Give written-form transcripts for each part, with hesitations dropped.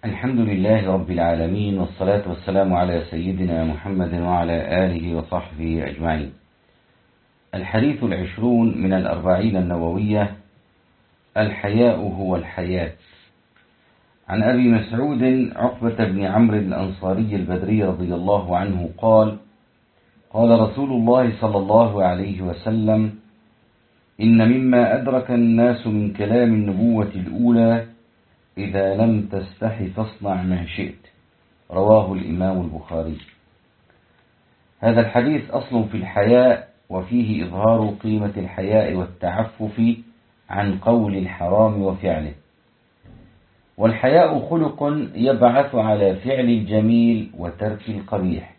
الحمد لله رب العالمين، والصلاة والسلام على سيدنا محمد وعلى آله وصحبه أجمعين. الحديث 20 من 40 النووية: الحياء هو الحياة. عن أبي مسعود عقبة بن عمرو الأنصاري البدري رضي الله عنه قال: قال رسول الله صلى الله عليه وسلم: إن مما أدرك الناس من كلام النبوة الأولى: إذا لم تستح فاصنع ما شئت. رواه الإمام البخاري. هذا الحديث أصل في الحياء، وفيه إظهار قيمة الحياء والتعفف عن قول الحرام وفعله. والحياء خلق يبعث على فعل الجميل وترك القبيح.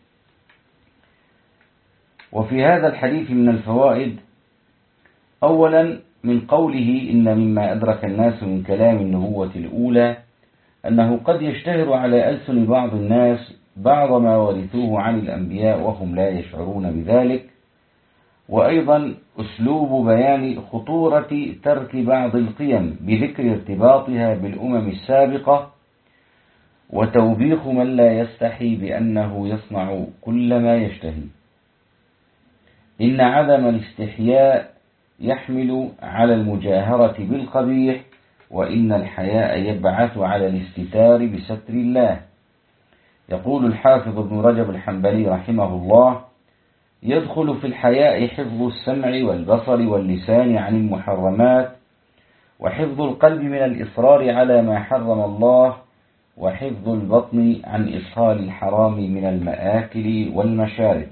وفي هذا الحديث من الفوائد: أولا، من قوله إن مما أدرك الناس من كلام النبوة الأولى أنه قد يشتهر على ألسن بعض الناس بعض ما ورثوه عن الأنبياء وهم لا يشعرون بذلك. وأيضا أسلوب بيان خطورة ترك بعض القيم بذكر ارتباطها بالأمم السابقة، وتوبيخ من لا يستحي بأنه يصنع كل ما يشتهي. إن عدم الاستحياء يحمل على المجاهرة بالقبيح، وإن الحياء يبعث على الاستتار بستر الله. يقول الحافظ ابن رجب الحنبلي رحمه الله: يدخل في الحياء حفظ السمع والبصر واللسان عن المحرمات، وحفظ القلب من الإصرار على ما حرم الله، وحفظ البطن عن إدخال الحرام من المآكل والمشارب.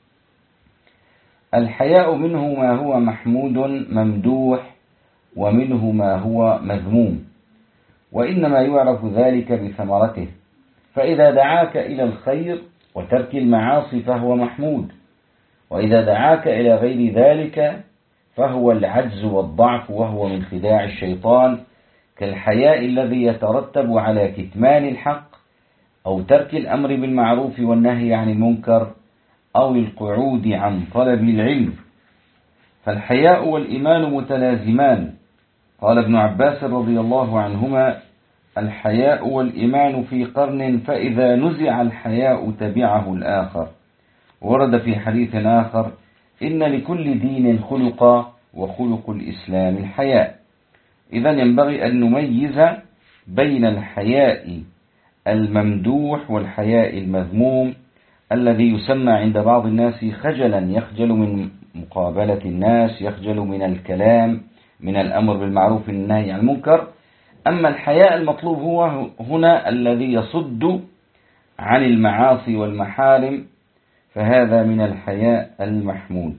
الحياء منه ما هو محمود ممدوح، ومنه ما هو مذموم، وإنما يعرف ذلك بثمرته. فإذا دعاك إلى الخير وترك المعاصي فهو محمود، وإذا دعاك إلى غير ذلك فهو العجز والضعف، وهو من خداع الشيطان، كالحياء الذي يترتب على كتمان الحق، أو ترك الأمر بالمعروف والنهي عن المنكر، أو القعود عن طلب العلم. فالحياء والإيمان متلازمان. قال ابن عباس رضي الله عنهما: الحياء والإيمان في قرن، فإذا نزع الحياء تبعه الآخر. ورد في حديث آخر: إن لكل دين خلقا، وخلق الإسلام الحياء. إذن ينبغي أن نميز بين الحياء الممدوح والحياء المذموم، الذي يسمى عند بعض الناس خجلا، يخجل من مقابلة الناس، يخجل من الكلام، من الأمر بالمعروف والنهي عن المنكر. أما الحياء المطلوب هو هنا الذي يصد عن المعاصي والمحارم، فهذا من الحياء المحمود.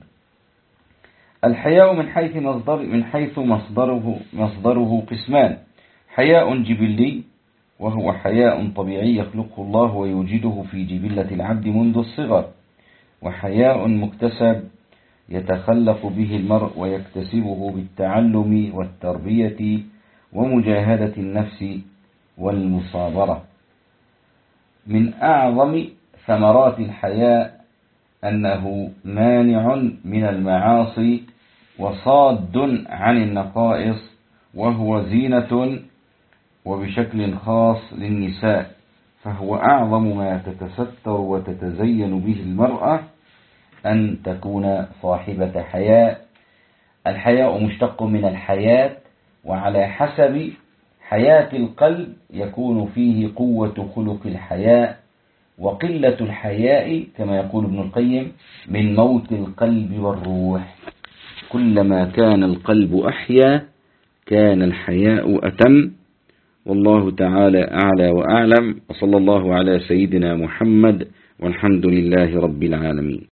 الحياء من حيث مصدره قسمان: حياء جبلي، وهو حياء طبيعي يخلقه الله ويوجده في جبلة العبد منذ الصغر، وحياء مكتسب يتخلق به المرء ويكتسبه بالتعلم والتربية ومجاهدة النفس والمصابرة. من أعظم ثمرات الحياء أنه مانع من المعاصي وصاد عن النقائص، وهو زينة وبشكل خاص للنساء، فهو أعظم ما تتستر وتتزين به المرأة أن تكون صاحبة حياء. الحياء مشتق من الحياة، وعلى حسب حياة القلب يكون فيه قوة خلق الحياء، وقلة الحياء كما يقول ابن القيم من موت القلب والروح. كلما كان القلب أحيا كان الحياء أتم. والله تعالى أعلى وأعلم، وصلى الله على سيدنا محمد، والحمد لله رب العالمين.